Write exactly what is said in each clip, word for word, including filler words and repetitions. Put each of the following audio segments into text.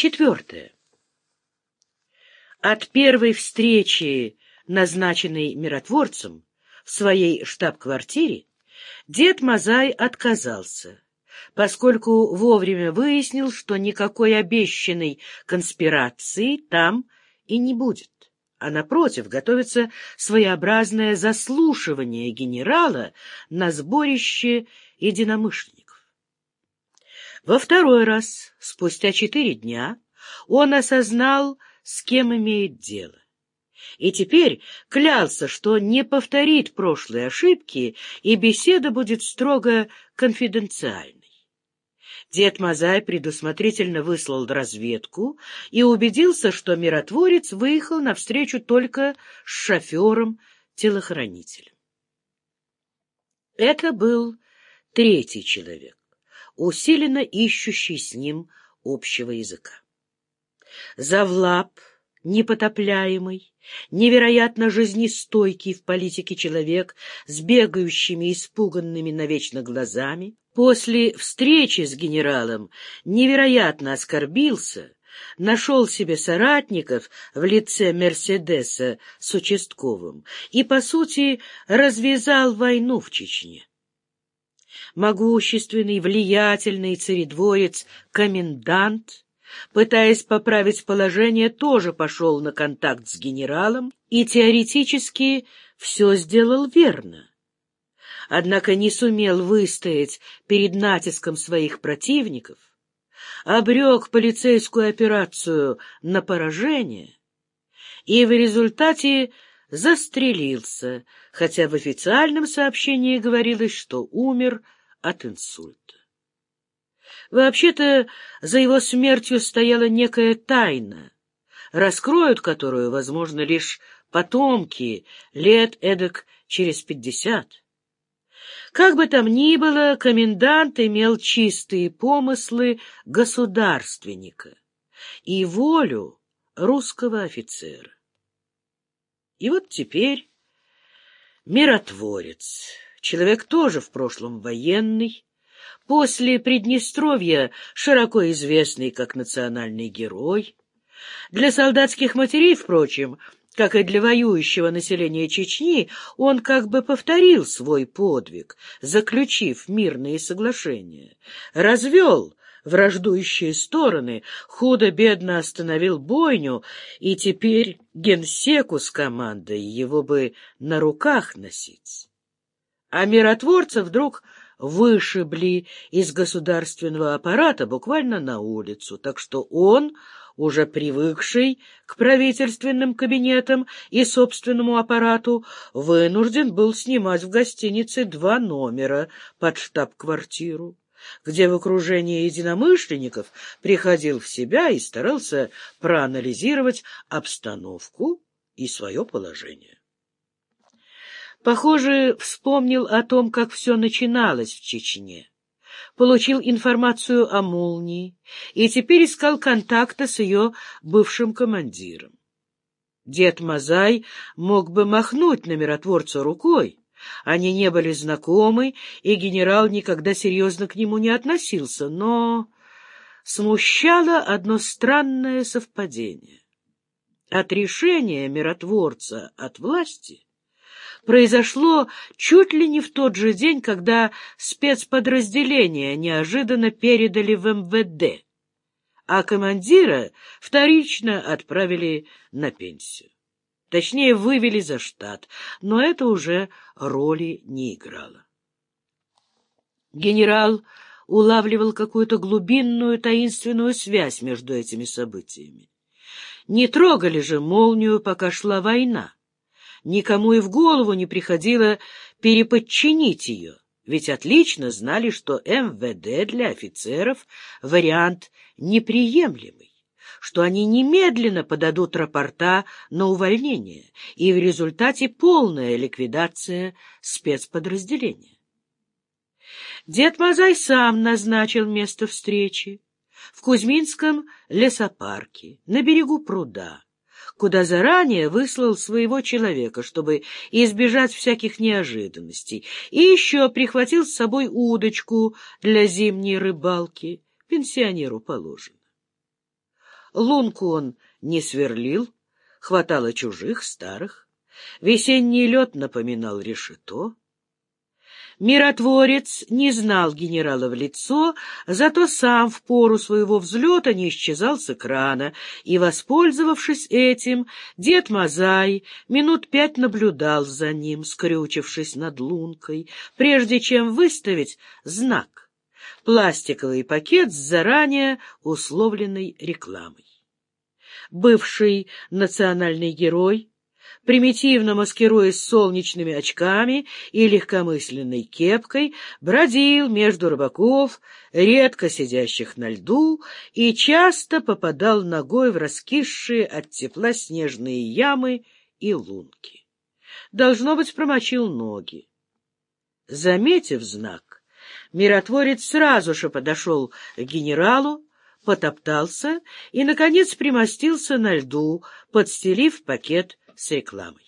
Четвертое. От первой встречи, назначенной миротворцем, в своей штаб-квартире, дед Мазай отказался, поскольку вовремя выяснил, что никакой обещанной конспирации там и не будет, а, напротив, готовится своеобразное заслушивание генерала на сборище единомышленников. Во второй раз, спустя четыре дня, он осознал, с кем имеет дело, и теперь клялся, что не повторит прошлые ошибки, и беседа будет строго конфиденциальной. Дед Мазай предусмотрительно выслал разведку и убедился, что миротворец выехал навстречу только с шофером-телохранителем. Это был третий человек, усиленно ищущий с ним общего языка. Завлап, непотопляемый, невероятно жизнестойкий в политике человек с бегающими испуганными навечно глазами, после встречи с генералом невероятно оскорбился, нашел себе соратников в лице Мерседеса с участковым и, по сути, развязал войну в Чечне. Могущественный, влиятельный царедворец-комендант, пытаясь поправить положение, тоже пошел на контакт с генералом и теоретически все сделал верно. Однако не сумел выстоять перед натиском своих противников, обрек полицейскую операцию на поражение и в результате застрелился, хотя в официальном сообщении говорилось, что умер от инсульта. Вообще-то за его смертью стояла некая тайна, раскроют которую, возможно, лишь потомки лет эдак через пятьдесят. Как бы там ни было, комендант имел чистые помыслы государственника и волю русского офицера. И вот теперь миротворец, человек тоже в прошлом военный, после Приднестровья широко известный как национальный герой. Для солдатских матерей, впрочем, как и для воюющего населения Чечни, он как бы повторил свой подвиг, заключив мирные соглашения, развел враждующие стороны, худо-бедно остановил бойню, и теперь генсеку с командой его бы на руках носить. А миротворца вдруг вышибли из государственного аппарата буквально на улицу, так что он, уже привыкший к правительственным кабинетам и собственному аппарату, вынужден был снимать в гостинице два номера под штаб-квартиру, где в окружении единомышленников приходил в себя и старался проанализировать обстановку и свое положение. Похоже, вспомнил о том, как все начиналось в Чечне, получил информацию о «Молнии» и теперь искал контакта с ее бывшим командиром. Дед Мазай мог бы махнуть на миротворца рукой, они не были знакомы, и генерал никогда серьезно к нему не относился, но смущало одно странное совпадение. Отрешение миротворца от власти произошло чуть ли не в тот же день, когда спецподразделения неожиданно передали в эм вэ дэ, а командира вторично отправили на пенсию. Точнее, вывели за штат, но это уже роли не играло. Генерал улавливал какую-то глубинную таинственную связь между этими событиями. Не трогали же «Молнию», пока шла война. Никому и в голову не приходило переподчинить ее, ведь отлично знали, что эм вэ дэ для офицеров вариант неприемлемый, что они немедленно подадут рапорта на увольнение, и в результате полная ликвидация спецподразделения. Дед Мазай сам назначил место встречи в Кузьминском лесопарке на берегу пруда, куда заранее выслал своего человека, чтобы избежать всяких неожиданностей, и еще прихватил с собой удочку для зимней рыбалки, пенсионеру положено. Лунку он не сверлил, хватало чужих, старых. Весенний лед напоминал решето. Миротворец не знал генерала в лицо, зато сам в пору своего взлета не исчезал с экрана, и, воспользовавшись этим, дед Мазай минут пять наблюдал за ним, скрючившись над лункой, прежде чем выставить знак — пластиковый пакет с заранее условленной рекламой. Бывший национальный герой, примитивно маскируясь солнечными очками и легкомысленной кепкой, бродил между рыбаков, редко сидящих на льду, и часто попадал ногой в раскисшие от тепла снежные ямы и лунки. Должно быть, промочил ноги. Заметив знак, миротворец сразу же подошел к генералу, потоптался и, наконец, примостился на льду, подстелив пакет с рекламой.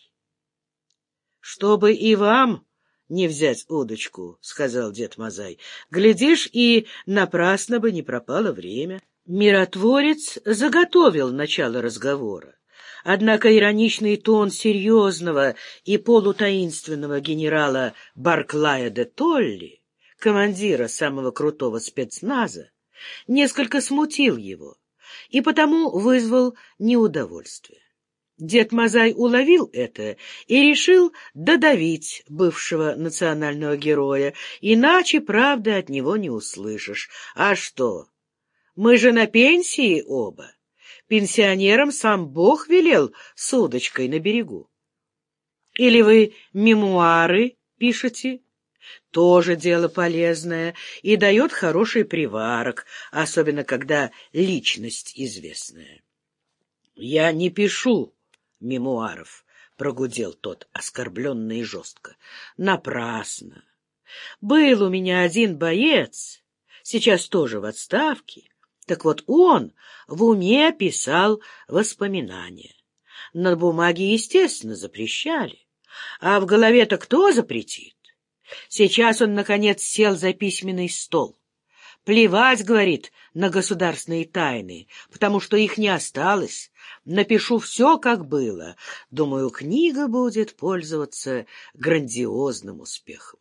— Чтобы и вам не взять удочку, — сказал дед Мазай, — глядишь, и напрасно бы не пропало время. Миротворец заготовил начало разговора. Однако ироничный тон серьезного и полутаинственного генерала Барклая де Толли, командира самого крутого спецназа, несколько смутил его и потому вызвал неудовольствие. Дед Мазай уловил это и решил додавить бывшего национального героя, иначе правды от него не услышишь. А что? Мы же на пенсии оба. Пенсионерам сам Бог велел с удочкой на берегу. Или вы мемуары пишете? Тоже дело полезное и дает хороший приварок, особенно когда личность известная. — Я не пишу мемуаров, — прогудел тот, оскорбленно и жестко. — Напрасно. Был у меня один боец, сейчас тоже в отставке. Так вот он в уме писал воспоминания. На бумаге, естественно, запрещали. А в голове-то кто запретит? Сейчас он, наконец, сел за письменный стол. Плевать, говорит, на государственные тайны, потому что их не осталось. Напишу все, как было. Думаю, книга будет пользоваться грандиозным успехом.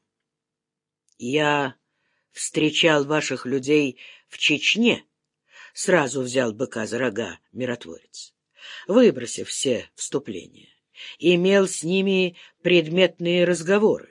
Я встречал ваших людей в Чечне. Сразу взял быка за рога миротворец, выбросив все вступления. Имел с ними предметные разговоры.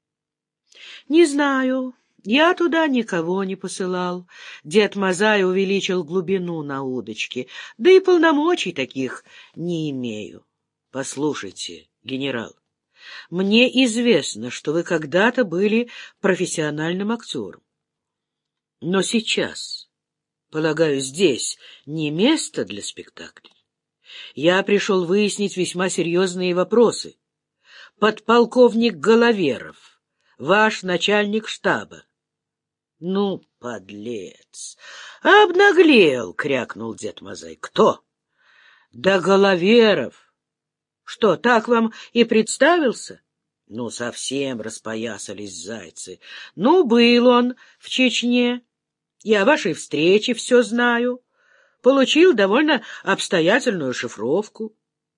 Не знаю, я туда никого не посылал. Дед Мазай увеличил глубину на удочке, да и полномочий таких не имею. Послушайте, генерал, мне известно, что вы когда-то были профессиональным актером. Но сейчас, полагаю, здесь не место для спектаклей. Я пришел выяснить весьма серьезные вопросы. Подполковник Головеров, ваш начальник штаба. — Ну, подлец! Обнаглел, — крякнул дед Мазай. — Кто? — Да Головеров. Что, так вам и представился? Ну, совсем распоясались зайцы. Ну, был он в Чечне. Я о вашей встрече все знаю. Получил довольно обстоятельную шифровку.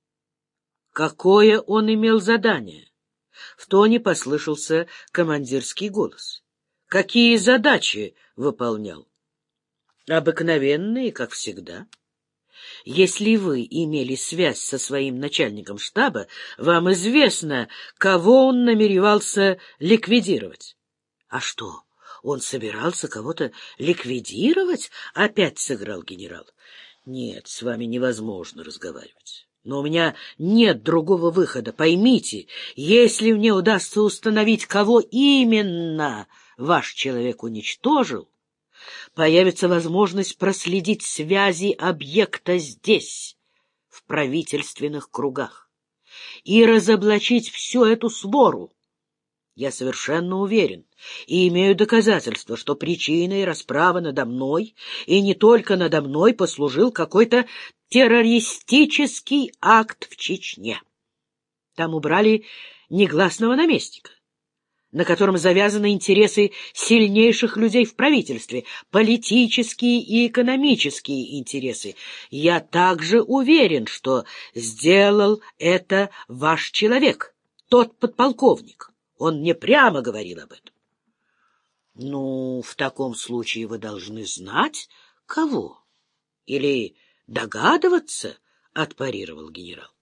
Какое он имел задание? В тоне послышался командирский голос. Какие задачи выполнял? Обыкновенные, как всегда. Если вы имели связь со своим начальником штаба, вам известно, кого он намеревался ликвидировать. А что, он собирался кого-то ликвидировать? Опять сыграл генерал. Нет, с вами невозможно разговаривать. Но у меня нет другого выхода. Поймите, если мне удастся установить, кого именно ваш человек уничтожил, появится возможность проследить связи объекта здесь, в правительственных кругах, и разоблачить всю эту свору. Я совершенно уверен и имею доказательства, что причиной расправы надо мной, и не только надо мной, послужил какой-то террористический акт в Чечне. Там убрали негласного наместника. на котором завязаны интересы сильнейших людей в правительстве, политические и экономические интересы. Я также уверен, что сделал это ваш человек, тот подполковник. Он мне прямо говорил об этом. — Ну, в таком случае вы должны знать, кого. Или догадываться, — отпарировал генерал.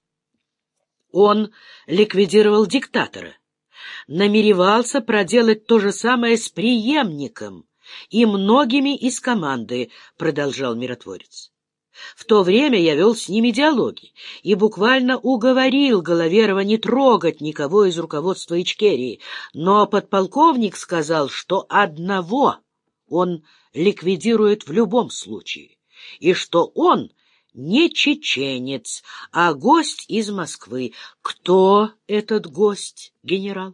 Он ликвидировал диктатора. Намеревался проделать то же самое с преемником и многими из команды, продолжал миротворец. В то время я вел с ними диалоги и буквально уговорил Головерова не трогать никого из руководства Ичкерии, но подполковник сказал, что одного он ликвидирует в любом случае, и что он не чеченец, а гость из Москвы. Кто этот гость, генерал?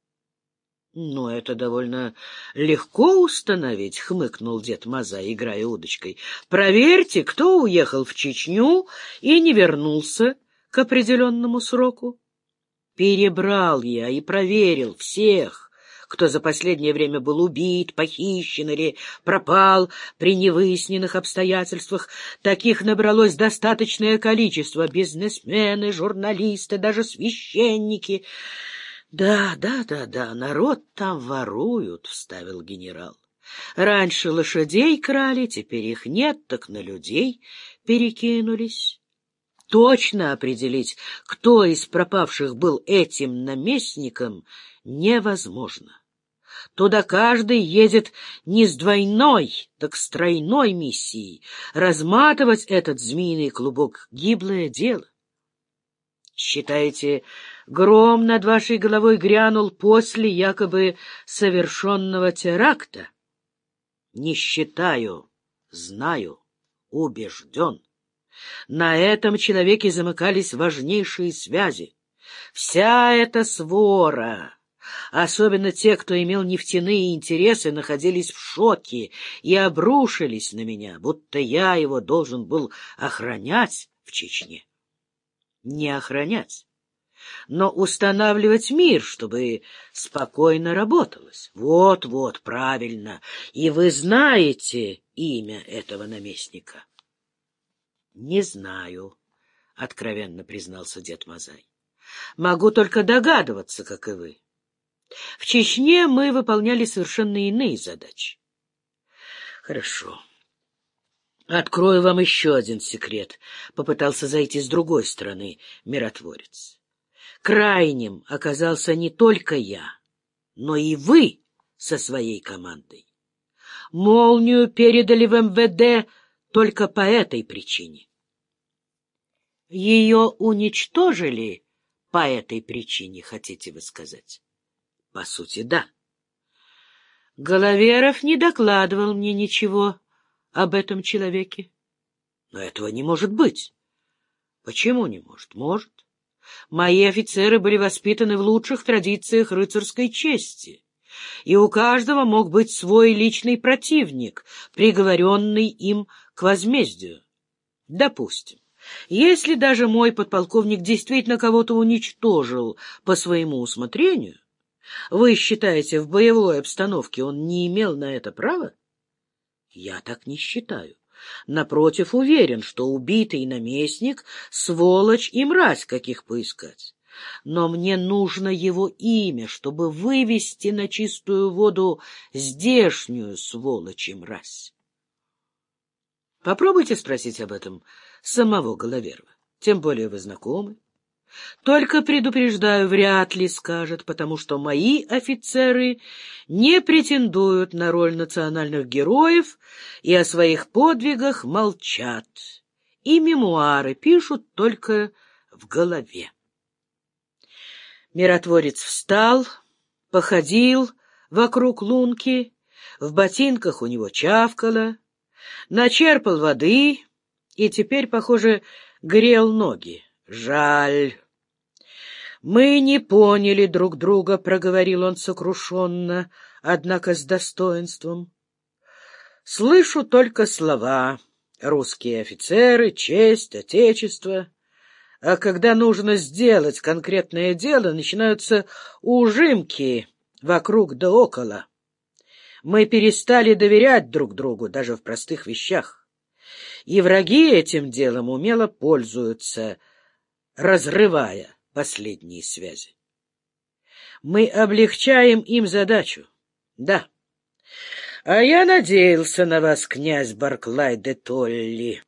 — Ну, это довольно легко установить, — хмыкнул дед Маза, играя удочкой. — Проверьте, кто уехал в Чечню и не вернулся к определенному сроку. Перебрал я и проверил всех, кто за последнее время был убит, похищен или пропал при невыясненных обстоятельствах. Таких набралось достаточное количество: бизнесмены, журналисты, даже священники. — Да, да, да, да, народ там воруют, — вставил генерал. Раньше лошадей крали, теперь их нет, так на людей перекинулись. Точно определить, кто из пропавших был этим наместником, невозможно. Туда каждый едет не с двойной, так с тройной миссией. Разматывать этот змеиный клубок — гиблое дело. Считаете, гром над вашей головой грянул после якобы совершенного теракта? Не считаю, знаю, убежден. На этом человеке замыкались важнейшие связи. Вся эта свора, особенно те, кто имел нефтяные интересы, находились в шоке и обрушились на меня, будто я его должен был охранять в Чечне. Не охранять, но устанавливать мир, чтобы спокойно работалось. Вот-вот, правильно. И вы знаете имя этого наместника? — Не знаю, — откровенно признался дед Мазай. — Могу только догадываться, как и вы. В Чечне мы выполняли совершенно иные задачи. — Хорошо. Открою вам еще один секрет, — попытался зайти с другой стороны миротворец. Крайним оказался не только я, но и вы со своей командой. Молнию передали в эм вэ дэ только по этой причине. Ее уничтожили по этой причине, хотите вы сказать? По сути, да. Головеров не докладывал мне ничего об этом человеке. Но этого не может быть. Почему не может? Может. Мои офицеры были воспитаны в лучших традициях рыцарской чести, и у каждого мог быть свой личный противник, приговоренный им к возмездию. Допустим, если даже мой подполковник действительно кого-то уничтожил по своему усмотрению, вы считаете, в боевой обстановке он не имел на это права? Я так не считаю. Напротив, уверен, что убитый наместник — сволочь и мразь, каких поискать. Но мне нужно его имя, чтобы вывести на чистую воду здешнюю сволочь и мразь. Попробуйте спросить об этом самого Головерова. Тем более вы знакомы. Только предупреждаю, вряд ли скажет, потому что мои офицеры не претендуют на роль национальных героев и о своих подвигах молчат, и мемуары пишут только в голове. Миротворец встал, походил вокруг лунки, в ботинках у него чавкало, начерпал воды и теперь, похоже, грел ноги. Жаль. Мы не поняли друг друга, — проговорил он сокрушенно, однако с достоинством. Слышу только слова: русские офицеры, честь, отечество. А когда нужно сделать конкретное дело, начинаются ужимки вокруг да около. Мы перестали доверять друг другу даже в простых вещах. И враги этим делом умело пользуются, разрывая последние связи. Мы облегчаем им задачу. Да. А я надеялся на вас, князь Барклай де Толли.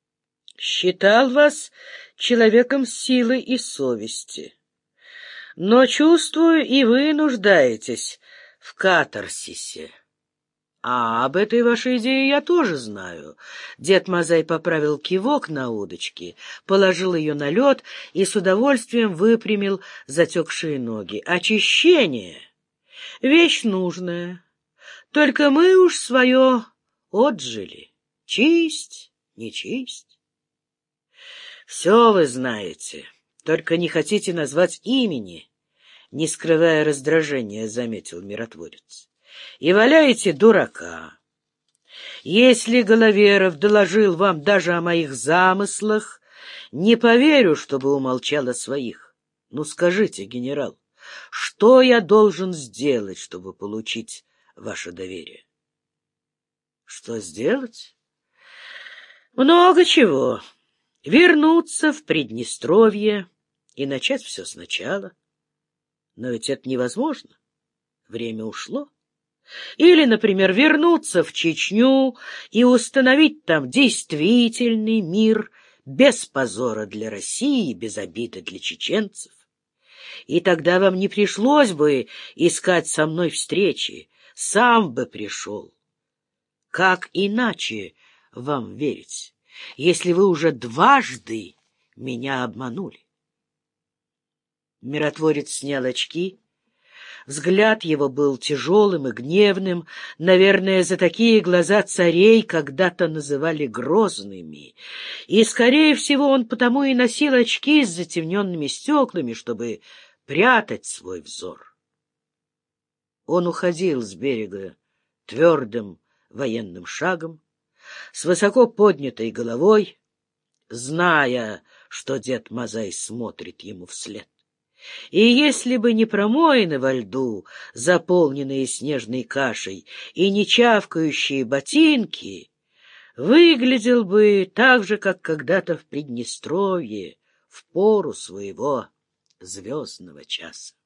Считал вас человеком силы и совести. Но, чувствую, и вы нуждаетесь в катарсисе. А об этой вашей идее я тоже знаю. Дед Мазай поправил кивок на удочке, положил ее на лед и с удовольствием выпрямил затекшие ноги. Очищение — вещь нужная. Только мы уж свое отжили. Чисть, не чисть. Все вы знаете, только не хотите назвать имени, не скрывая раздражения, заметил миротворец. И валяете дурака. Если Головеров доложил вам даже о моих замыслах, не поверю, чтобы умолчал о своих. Ну, скажите, генерал, что я должен сделать, чтобы получить ваше доверие? Что сделать? Много чего. Вернуться в Приднестровье и начать все сначала. Но ведь это невозможно. Время ушло. Или, например, вернуться в Чечню и установить там действительный мир без позора для России, без обиды для чеченцев. И тогда вам не пришлось бы искать со мной встречи, сам бы пришел. Как иначе вам верить, если вы уже дважды меня обманули? Миротворец снял очки. Взгляд его был тяжелым и гневным. Наверное, за такие глаза царей когда-то называли грозными. И, скорее всего, он потому и носил очки с затемненными стеклами, чтобы прятать свой взор. Он уходил с берега твердым военным шагом, с высоко поднятой головой, зная, что дед Мазай смотрит ему вслед. И если бы не промоины во льду, заполненные снежной кашей, и не чавкающие ботинки, выглядел бы так же, как когда-то в Приднестровье, в пору своего звездного часа.